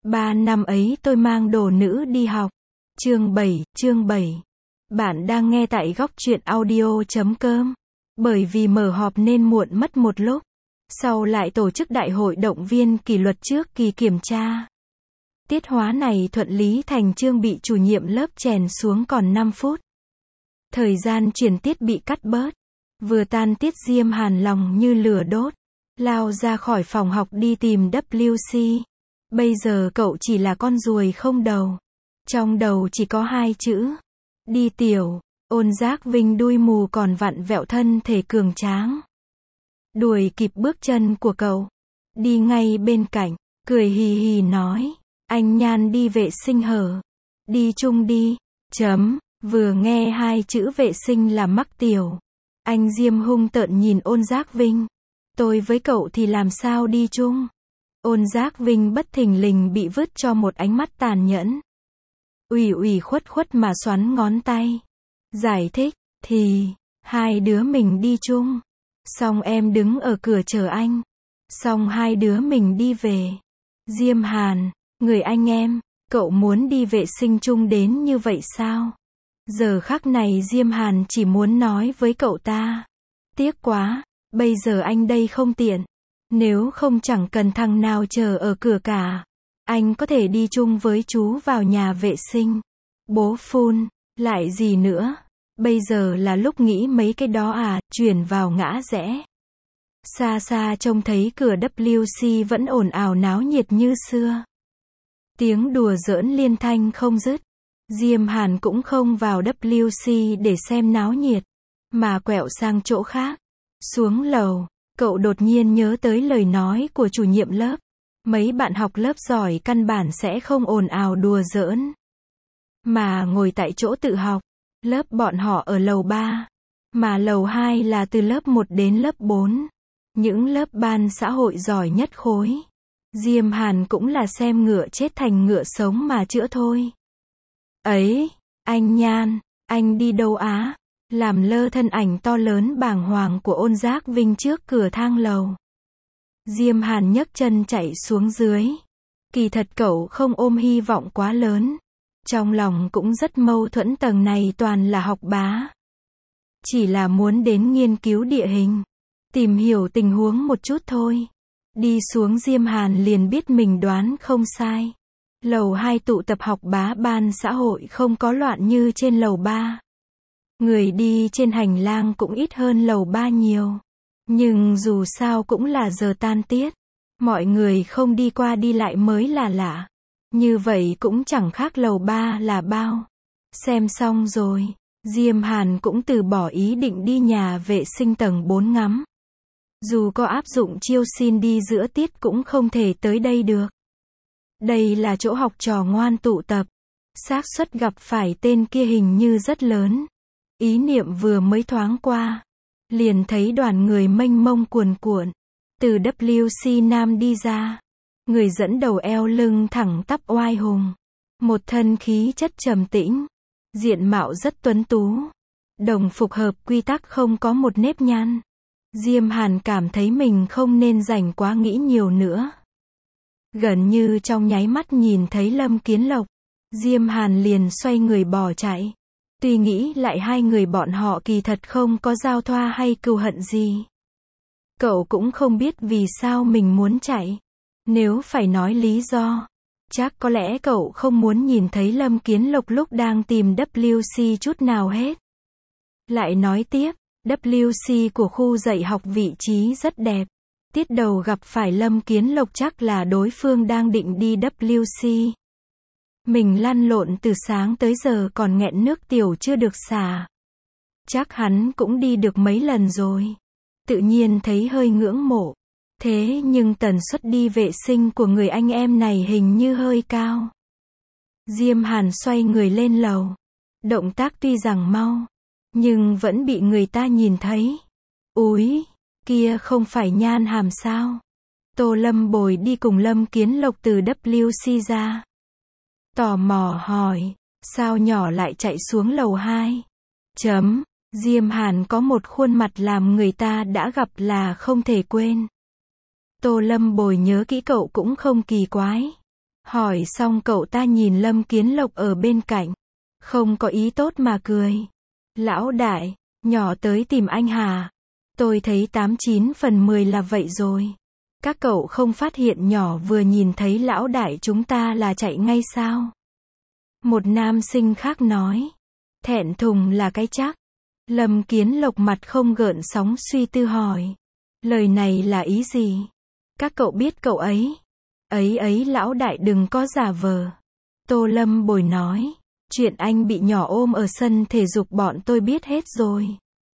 3 năm ấy tôi mang đồ nữ đi học. Chương 7. Bạn đang nghe tại góc truyện audio.com. Bởi vì mở họp nên muộn mất một lúc. Sau lại tổ chức đại hội động viên kỷ luật trước kỳ kiểm tra. Tiết hóa này thuận lý thành chương bị chủ nhiệm lớp chèn xuống còn 5 phút. Thời gian chuyển tiết bị cắt bớt. Vừa tan tiết Diêm Hàn lòng như lửa đốt. Lao ra khỏi phòng học đi tìm WC. Bây giờ cậu chỉ là con ruồi không đầu. Trong đầu chỉ có 2 chữ. Đi tiểu. Ôn Giác Vinh đuôi mù còn vặn vẹo thân thể cường tráng. Đuổi kịp bước chân của cậu. Đi ngay bên cạnh. Cười hì hì nói. Anh Nhan đi vệ sinh hở. Đi chung đi. Vừa nghe 2 chữ vệ sinh là mắc tiểu. Anh Diêm hung tợn nhìn Ôn Giác Vinh. Tôi với cậu thì làm sao đi chung? Ôn Giác Vinh bất thình lình bị vứt cho một ánh mắt tàn nhẫn. Ủy khuất mà xoắn ngón tay. Giải thích, thì, 2 đứa mình đi chung. Xong em đứng ở cửa chờ anh. Xong 2 đứa mình đi về. Diêm Hàn, người anh em, cậu muốn đi vệ sinh chung đến như vậy sao? Giờ khắc này Diêm Hàn chỉ muốn nói với cậu ta. Tiếc quá, bây giờ anh đây không tiện. Nếu không chẳng cần thằng nào chờ ở cửa cả. Anh có thể đi chung với chú vào nhà vệ sinh. Bố phun, lại gì nữa? Bây giờ là lúc nghĩ mấy cái đó à, chuyển vào ngã rẽ. Xa xa trông thấy cửa WC vẫn ồn ào náo nhiệt như xưa. Tiếng đùa giỡn liên thanh không dứt. Diêm Hàn cũng không vào WC để xem náo nhiệt, mà quẹo sang chỗ khác. Xuống lầu, cậu đột nhiên nhớ tới lời nói của chủ nhiệm lớp. Mấy bạn học lớp giỏi căn bản sẽ không ồn ào đùa giỡn, mà ngồi tại chỗ tự học. Lớp bọn họ ở lầu 3, mà lầu 2 là từ lớp 1 đến lớp 4. Những lớp ban xã hội giỏi nhất khối. Diêm Hàn cũng là xem ngựa chết thành ngựa sống mà chữa thôi. Ấy, anh Nhan, anh đi đâu á? Làm lơ thân ảnh to lớn bàng hoàng của Ôn Giác Vinh trước cửa thang lầu. Diêm Hàn nhấc chân chạy xuống dưới. Kỳ thật cậu không ôm hy vọng quá lớn. Trong lòng cũng rất mâu thuẫn, tầng này toàn là học bá. Chỉ là muốn đến nghiên cứu địa hình, tìm hiểu tình huống một chút thôi. Đi xuống Diêm Hàn liền biết mình đoán không sai. Lầu 2 tụ tập học bá ban xã hội không có loạn như trên lầu 3. Người đi trên hành lang cũng ít hơn lầu 3 nhiều. Nhưng dù sao cũng là giờ tan tiết. Mọi người không đi qua đi lại mới là lạ. Như vậy cũng chẳng khác lầu 3 là bao. Xem xong rồi, Diêm Hàn cũng từ bỏ ý định đi nhà vệ sinh tầng 4 ngắm. Dù có áp dụng chiêu xin đi giữa tiết cũng không thể tới đây được. Đây là chỗ học trò ngoan tụ tập. Xác suất gặp phải tên kia hình như rất lớn. Ý niệm vừa mới thoáng qua, liền thấy đoàn người mênh mông cuồn cuộn. Từ WC Nam đi ra. Người dẫn đầu eo lưng thẳng tắp oai hùng. Một thân khí chất trầm tĩnh. Diện mạo rất tuấn tú. Đồng phục hợp quy tắc không có một nếp nhăn. Diêm Hàn cảm thấy mình không nên dành quá nghĩ nhiều nữa. Gần như trong nháy mắt nhìn thấy Lâm Kiến Lộc, Diêm Hàn liền xoay người bỏ chạy. Tuy nghĩ lại 2 người bọn họ kỳ thật không có giao thoa hay cừu hận gì. Cậu cũng không biết vì sao mình muốn chạy. Nếu phải nói lý do, chắc có lẽ cậu không muốn nhìn thấy Lâm Kiến Lộc lúc đang tìm WC chút nào hết. Lại nói tiếp, WC của khu dạy học vị trí rất đẹp. Tiết đầu gặp phải Lâm Kiến Lộc chắc là đối phương đang định đi WC. Mình lăn lộn từ sáng tới giờ còn nghẹn nước tiểu chưa được xả. Chắc hắn cũng đi được mấy lần rồi. Tự nhiên thấy hơi ngưỡng mộ. Thế nhưng tần suất đi vệ sinh của người anh em này hình như hơi cao. Diêm Hàn xoay người lên lầu. Động tác tuy rằng mau, nhưng vẫn bị người ta nhìn thấy. Úi, kia không phải Nhan Hàm sao? Tô Lâm Bồi đi cùng Lâm Kiến Lộc từ WC ra. Tò mò hỏi, sao nhỏ lại chạy xuống lầu 2? Diêm Hàn có một khuôn mặt làm người ta đã gặp là không thể quên. Tô Lâm Bồi nhớ kỹ cậu cũng không kỳ quái. Hỏi xong cậu ta nhìn Lâm Kiến Lộc ở bên cạnh. Không có ý tốt mà cười. Lão đại, nhỏ tới tìm anh hả? Tôi thấy 89/10 là vậy rồi. Các cậu không phát hiện nhỏ vừa nhìn thấy lão đại chúng ta là chạy ngay sao? Một nam sinh khác nói. Thẹn thùng là cái chắc. Lâm Kiến Lộc mặt không gợn sóng suy tư hỏi. Lời này là ý gì? Các cậu biết cậu ấy. Ấy lão đại đừng có giả vờ. Tô Lâm Bồi nói. Chuyện anh bị nhỏ ôm ở sân thể dục bọn tôi biết hết rồi.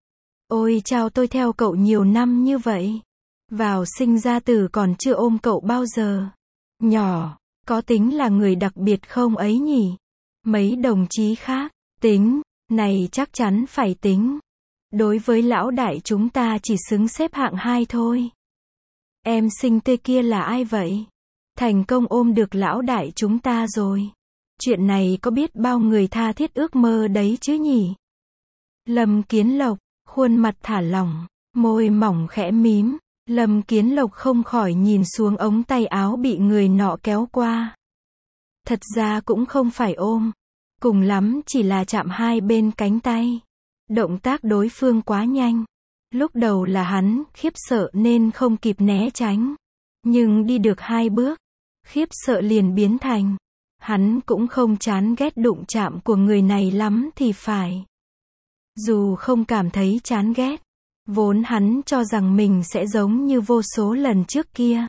Ôi chao, tôi theo cậu nhiều năm như vậy. Vào sinh ra tử còn chưa ôm cậu bao giờ. Nhỏ, có tính là người đặc biệt không ấy nhỉ? Mấy đồng chí khác, tính, này chắc chắn phải tính. Đối với lão đại chúng ta chỉ xứng xếp hạng 2 thôi. Em sinh tê kia là ai vậy? Thành công ôm được lão đại chúng ta rồi. Chuyện này có biết bao người tha thiết ước mơ đấy chứ nhỉ? Lâm Kiến Lộc, khuôn mặt thả lỏng, môi mỏng khẽ mím. Lâm Kiến Lộc không khỏi nhìn xuống ống tay áo bị người nọ kéo qua. Thật ra cũng không phải ôm. Cùng lắm chỉ là chạm hai bên cánh tay. Động tác đối phương quá nhanh. Lúc đầu là hắn khiếp sợ nên không kịp né tránh. Nhưng đi được 2 bước, khiếp sợ liền biến thành. Hắn cũng không chán ghét đụng chạm của người này lắm thì phải. Dù không cảm thấy chán ghét, vốn hắn cho rằng mình sẽ giống như vô số lần trước kia.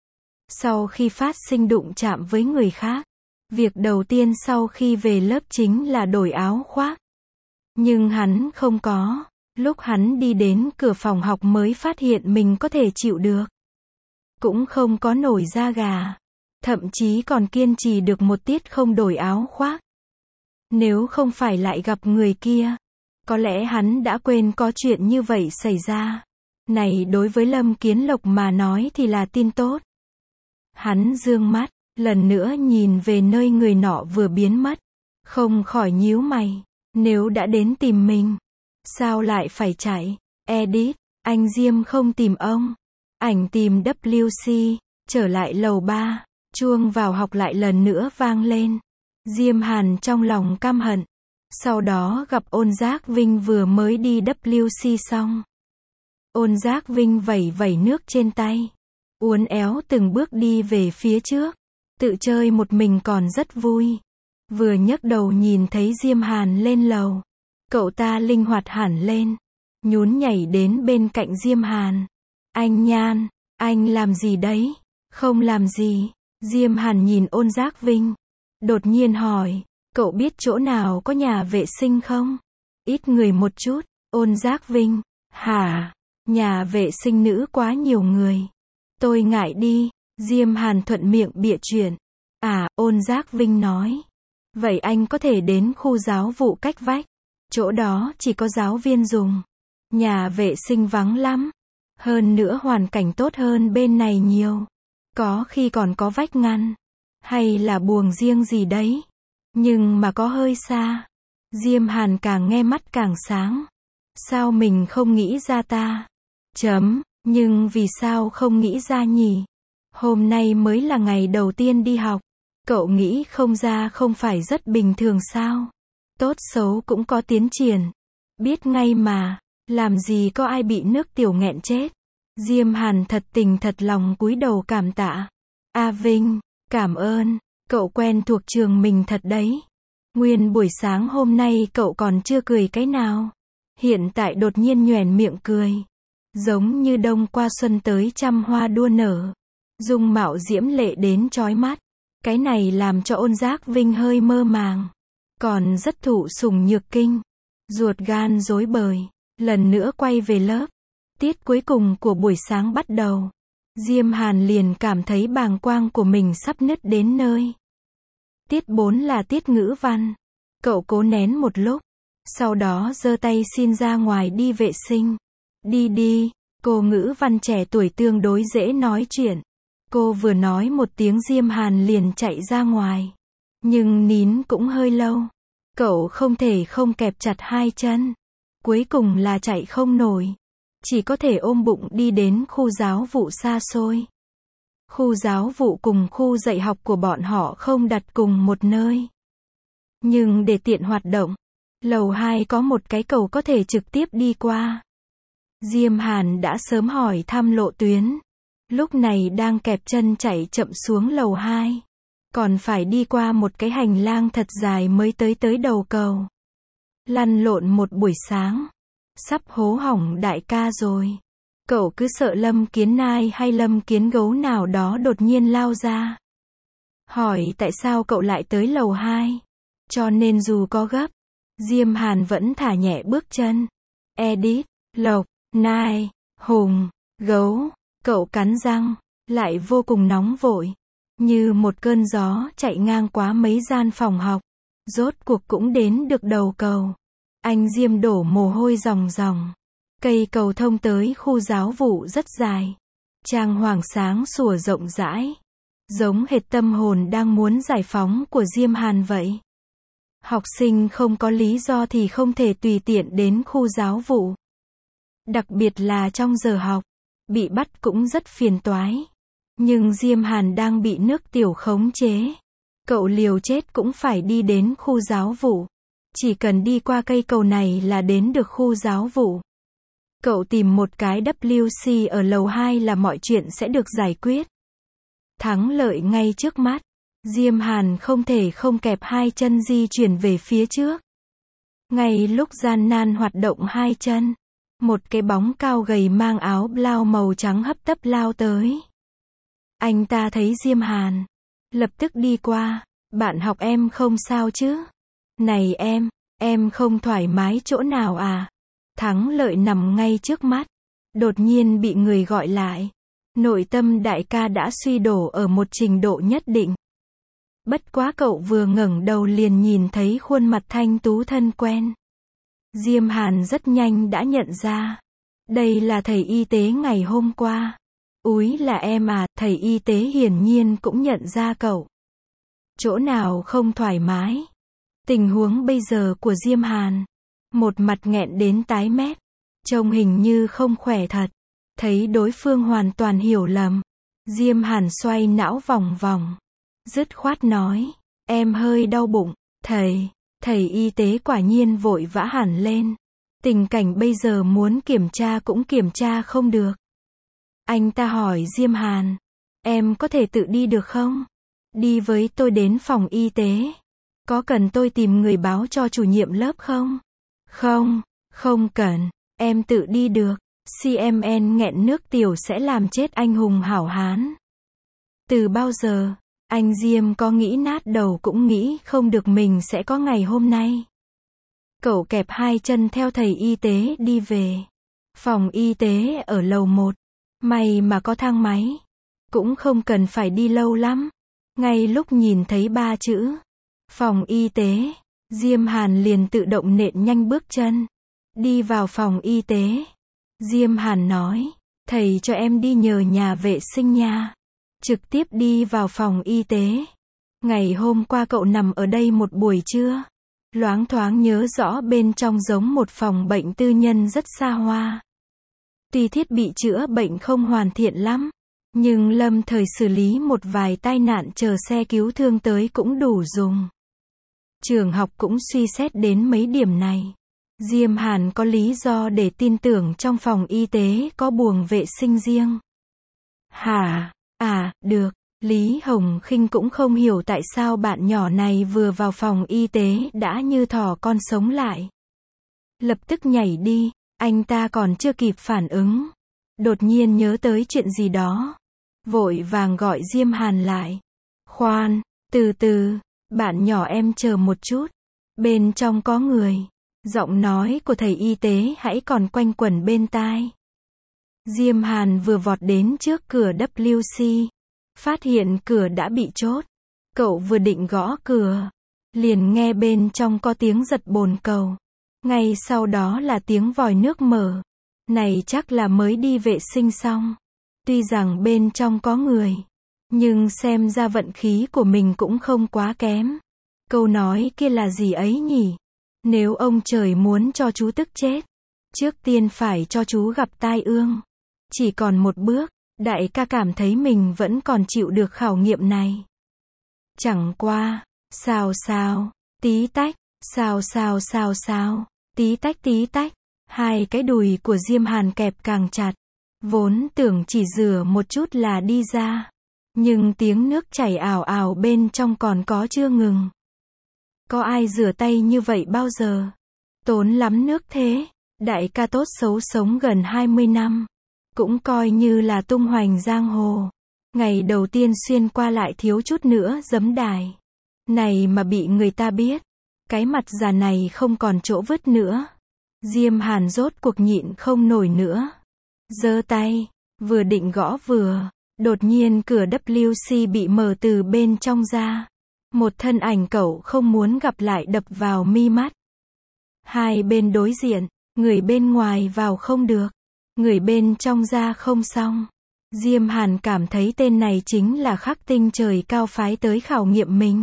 Sau khi phát sinh đụng chạm với người khác, việc đầu tiên sau khi về lớp chính là đổi áo khoác. Nhưng hắn không có. Lúc hắn đi đến cửa phòng học mới phát hiện mình có thể chịu được. Cũng không có nổi da gà. Thậm chí còn kiên trì được một tiết không đổi áo khoác. Nếu không phải lại gặp người kia, có lẽ hắn đã quên có chuyện như vậy xảy ra. Này đối với Lâm Kiến Lộc mà nói thì là tin tốt. Hắn dương mắt, lần nữa nhìn về nơi người nọ vừa biến mất. Không khỏi nhíu mày. Nếu đã đến tìm mình, sao lại phải chạy? Edit, anh Diêm không tìm ông. Ảnh tìm WC, trở lại lầu 3. Chuông vào học lại lần nữa vang lên. Diêm Hàn trong lòng căm hận. Sau đó gặp Ôn Giác Vinh vừa mới đi WC xong. Ôn Giác Vinh vẩy vẩy nước trên tay. Uốn éo từng bước đi về phía trước. Tự chơi một mình còn rất vui. Vừa nhấc đầu nhìn thấy Diêm Hàn lên lầu. Cậu ta linh hoạt hẳn lên. Nhún nhảy đến bên cạnh Diêm Hàn. Anh Nhan, anh làm gì đấy? Không làm gì. Diêm Hàn nhìn Ôn Giác Vinh. Đột nhiên hỏi, cậu biết chỗ nào có nhà vệ sinh không? Ít người một chút. Ôn Giác Vinh, hả? Nhà vệ sinh nữ quá nhiều người. Tôi ngại đi. Diêm Hàn thuận miệng bịa chuyện. À, Ôn Giác Vinh nói. Vậy anh có thể đến khu giáo vụ cách vách. Chỗ đó chỉ có giáo viên dùng. Nhà vệ sinh vắng lắm. Hơn nữa hoàn cảnh tốt hơn bên này nhiều. Có khi còn có vách ngăn. Hay là buồng riêng gì đấy. Nhưng mà có hơi xa. Diêm Hàn càng nghe mắt càng sáng. Sao mình không nghĩ ra ta? Nhưng vì sao không nghĩ ra nhỉ? Hôm nay mới là ngày đầu tiên đi học. Cậu nghĩ không ra không phải rất bình thường sao? Tốt xấu cũng có tiến triển. Biết ngay mà, làm gì có ai bị nước tiểu nghẹn chết. Diêm Hàn thật tình thật lòng cúi đầu cảm tạ. A Vinh, cảm ơn, cậu quen thuộc trường mình thật đấy. Nguyên buổi sáng hôm nay cậu còn chưa cười cái nào. Hiện tại đột nhiên nhoẻn miệng cười. Giống như đông qua xuân tới trăm hoa đua nở. Dung mạo diễm lệ đến chói mắt. Cái này làm cho Ôn Giác Vinh hơi mơ màng. Còn rất thụ sủng nhược kinh. Ruột gan rối bời. Lần nữa quay về lớp. Tiết cuối cùng của buổi sáng bắt đầu. Diêm Hàn liền cảm thấy bàng quang của mình sắp nứt đến nơi. Tiết 4 là tiết ngữ văn. Cậu cố nén một lúc. Sau đó giơ tay xin ra ngoài đi vệ sinh. Đi, cô ngữ văn trẻ tuổi tương đối dễ nói chuyện. Cô vừa nói một tiếng Diêm Hàn liền chạy ra ngoài. Nhưng nín cũng hơi lâu. Cậu không thể không kẹp chặt hai chân. Cuối cùng là chạy không nổi. Chỉ có thể ôm bụng đi đến khu giáo vụ xa xôi. Khu giáo vụ cùng khu dạy học của bọn họ không đặt cùng một nơi. Nhưng để tiện hoạt động, lầu 2 có một cái cầu có thể trực tiếp đi qua. Diêm Hàn đã sớm hỏi thăm lộ tuyến. Lúc này đang kẹp chân chạy chậm xuống lầu 2. Còn phải đi qua một cái hành lang thật dài mới tới đầu cầu. Lăn lộn một buổi sáng. Sắp hố hỏng đại ca rồi. Cậu cứ sợ Lâm Kiến Nai hay Lâm Kiến Gấu nào đó đột nhiên lao ra. Hỏi tại sao cậu lại tới lầu 2. Cho nên dù có gấp, Diêm Hàn vẫn thả nhẹ bước chân. Edith, Lộc, Nai, Hùng, Gấu, cậu cắn răng, lại vô cùng nóng vội. Như một cơn gió chạy ngang qua mấy gian phòng học. Rốt cuộc cũng đến được đầu cầu. Anh Diêm đổ mồ hôi ròng ròng. Cây cầu thông tới khu giáo vụ rất dài. Trang hoàng sáng sủa rộng rãi. Giống hệt tâm hồn đang muốn giải phóng của Diêm Hàn vậy. Học sinh không có lý do thì không thể tùy tiện đến khu giáo vụ. Đặc biệt là trong giờ học. Bị bắt cũng rất phiền toái. Nhưng Diêm Hàn đang bị nước tiểu khống chế. Cậu liều chết cũng phải đi đến khu giáo vụ. Chỉ cần đi qua cây cầu này là đến được khu giáo vụ. Cậu tìm một cái WC ở lầu 2 là mọi chuyện sẽ được giải quyết. Thắng lợi ngay trước mắt. Diêm Hàn không thể không kẹp hai chân di chuyển về phía trước. Ngay lúc gian nan hoạt động hai chân, một cái bóng cao gầy mang áo blau màu trắng hấp tấp lao tới. Anh ta thấy Diêm Hàn, lập tức đi qua. Bạn học em không sao chứ? Này em không thoải mái chỗ nào à? Thắng lợi nằm ngay trước mắt. Đột nhiên bị người gọi lại. Nội tâm đại ca đã suy đổ ở một trình độ nhất định. Bất quá cậu vừa ngẩng đầu liền nhìn thấy khuôn mặt thanh tú thân quen. Diêm Hàn rất nhanh đã nhận ra. Đây là thầy y tế ngày hôm qua. Úi là em à, thầy y tế hiển nhiên cũng nhận ra cậu. Chỗ nào không thoải mái? Tình huống bây giờ của Diêm Hàn. Một mặt nghẹn đến tái mét. Trông hình như không khỏe thật. Thấy đối phương hoàn toàn hiểu lầm. Diêm Hàn xoay não vòng vòng. Dứt khoát nói. Em hơi đau bụng. Thầy y tế quả nhiên vội vã hẳn lên. Tình cảnh bây giờ muốn kiểm tra cũng kiểm tra không được. Anh ta hỏi Diêm Hàn. Em có thể tự đi được không? Đi với tôi đến phòng y tế. Có cần tôi tìm người báo cho chủ nhiệm lớp không? Không cần. Em tự đi được. CMN nghẹn nước tiểu sẽ làm chết anh hùng hảo hán. Từ bao giờ, anh Diêm có nghĩ nát đầu cũng nghĩ không được mình sẽ có ngày hôm nay. Cậu kẹp hai chân theo thầy y tế đi về. Phòng y tế ở lầu 1. May mà có thang máy. Cũng không cần phải đi lâu lắm. Ngay lúc nhìn thấy 3 chữ phòng y tế, Diêm Hàn liền tự động nện nhanh bước chân. Đi vào phòng y tế. Diêm Hàn nói, thầy cho em đi nhờ nhà vệ sinh nha. Trực tiếp đi vào phòng y tế. Ngày hôm qua cậu nằm ở đây một buổi trưa. Loáng thoáng nhớ rõ bên trong giống một phòng bệnh tư nhân rất xa hoa. Tuy thiết bị chữa bệnh không hoàn thiện lắm, nhưng lâm thời xử lý một vài tai nạn chờ xe cứu thương tới cũng đủ dùng. Trường học cũng suy xét đến mấy điểm này. Diêm Hàn có lý do để tin tưởng trong phòng y tế có buồng vệ sinh riêng. Hả? À, được. Lý Hồng Khinh cũng không hiểu tại sao bạn nhỏ này vừa vào phòng y tế đã như thỏ con sống lại. Lập tức nhảy đi, anh ta còn chưa kịp phản ứng. Đột nhiên nhớ tới chuyện gì đó. Vội vàng gọi Diêm Hàn lại. Khoan, từ từ, bạn nhỏ em chờ một chút. Bên trong có người. Giọng nói của thầy y tế hãy còn quanh quẩn bên tai. Diêm Hàn vừa vọt đến trước cửa WC. Phát hiện cửa đã bị chốt. Cậu vừa định gõ cửa. Liền nghe bên trong có tiếng giật bồn cầu. Ngay sau đó là tiếng vòi nước mở. Này chắc là mới đi vệ sinh xong. Tuy rằng bên trong có người. Nhưng xem ra vận khí của mình cũng không quá kém. Câu nói kia là gì ấy nhỉ? Nếu ông trời muốn cho chú tức chết, trước tiên phải cho chú gặp tai ương. Chỉ còn một bước, Đại ca cảm thấy mình vẫn còn chịu được khảo nghiệm này. Chẳng qua, sao, tí tách, sao, tí tách, hai cái đùi của Diêm Hàn kẹp càng chặt. Vốn tưởng chỉ rửa một chút là đi ra. Nhưng tiếng nước chảy ào ào bên trong còn có chưa ngừng. Có ai rửa tay như vậy bao giờ? Tốn lắm nước thế. Đại ca tốt xấu sống gần 20 năm. Cũng coi như là tung hoành giang hồ. Ngày đầu tiên xuyên qua lại thiếu chút nữa giấm đài. Này mà bị người ta biết. Cái mặt già này không còn chỗ vứt nữa. Diêm Hàn rốt cuộc nhịn không nổi nữa. Giơ tay, vừa định gõ vừa. Đột nhiên cửa WC bị mở từ bên trong ra. Một thân ảnh cậu không muốn gặp lại đập vào mi mắt. Hai bên đối diện, người bên ngoài vào không được. Người bên trong ra không xong. Diêm Hàn cảm thấy tên này chính là khắc tinh trời cao phái tới khảo nghiệm mình.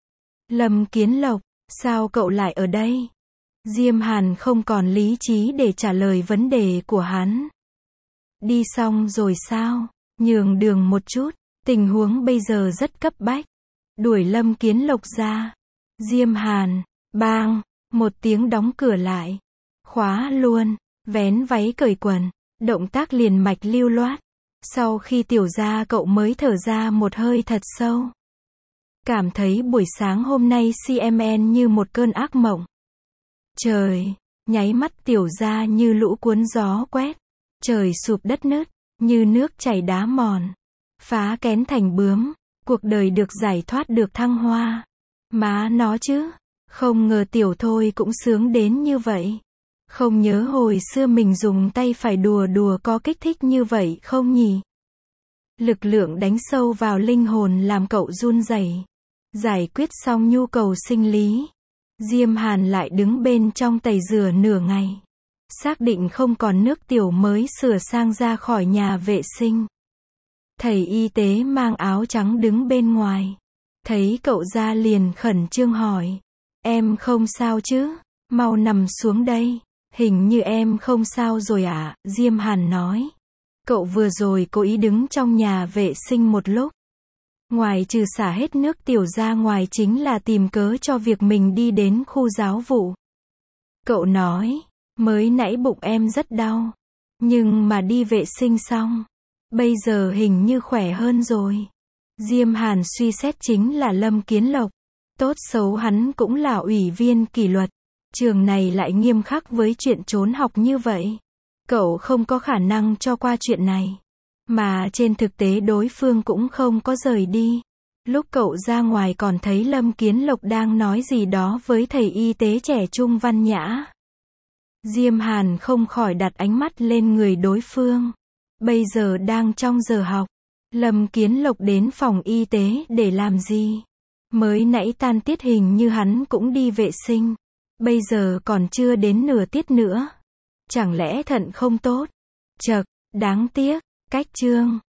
Lâm Kiến Lộc, sao cậu lại ở đây? Diêm Hàn không còn lý trí để trả lời vấn đề của hắn. Đi xong rồi sao? Nhường đường một chút, tình huống bây giờ rất cấp bách. Đuổi Lâm Kiến Lộc ra. Diêm Hàn, bang, một tiếng đóng cửa lại. Khóa luôn, vén váy cởi quần, động tác liền mạch lưu loát. Sau khi tiểu ra cậu mới thở ra một hơi thật sâu. Cảm thấy buổi sáng hôm nay CMN như một cơn ác mộng. Trời, nháy mắt tiểu ra như lũ cuốn gió quét. Trời sụp đất nứt, như nước chảy đá mòn. Phá kén thành bướm, cuộc đời được giải thoát được thăng hoa. Má nó chứ, không ngờ tiểu thôi cũng sướng đến như vậy. Không nhớ hồi xưa mình dùng tay phải đùa có kích thích như vậy không nhỉ? Lực lượng đánh sâu vào linh hồn làm cậu run rẩy. Giải quyết xong nhu cầu sinh lý. Diêm Hàn lại đứng bên trong tẩy rửa nửa ngày. Xác định không còn nước tiểu mới sửa sang ra khỏi nhà vệ sinh. Thầy y tế mang áo trắng đứng bên ngoài. Thấy cậu ra liền khẩn trương hỏi. Em không sao chứ? Mau nằm xuống đây. Hình như em không sao rồi ạ, Diêm Hàn nói. Cậu vừa rồi cố ý đứng trong nhà vệ sinh một lúc. Ngoài trừ xả hết nước tiểu ra ngoài chính là tìm cớ cho việc mình đi đến khu giáo vụ. Cậu nói, mới nãy bụng em rất đau. Nhưng mà đi vệ sinh xong. Bây giờ hình như khỏe hơn rồi. Diêm Hàn suy xét chính là Lâm Kiến Lộc. Tốt xấu hắn cũng là ủy viên kỷ luật. Trường này lại nghiêm khắc với chuyện trốn học như vậy. Cậu không có khả năng cho qua chuyện này. Mà trên thực tế đối phương cũng không có rời đi. Lúc cậu ra ngoài còn thấy Lâm Kiến Lộc đang nói gì đó với thầy y tế trẻ trung văn nhã. Diêm Hàn không khỏi đặt ánh mắt lên người đối phương. Bây giờ đang trong giờ học. Lâm Kiến Lộc đến phòng y tế để làm gì? Mới nãy tan tiết hình như hắn cũng đi vệ sinh. Bây giờ còn chưa đến nửa tiết nữa. Chẳng lẽ thận không tốt? Chậc, đáng tiếc, cách chương.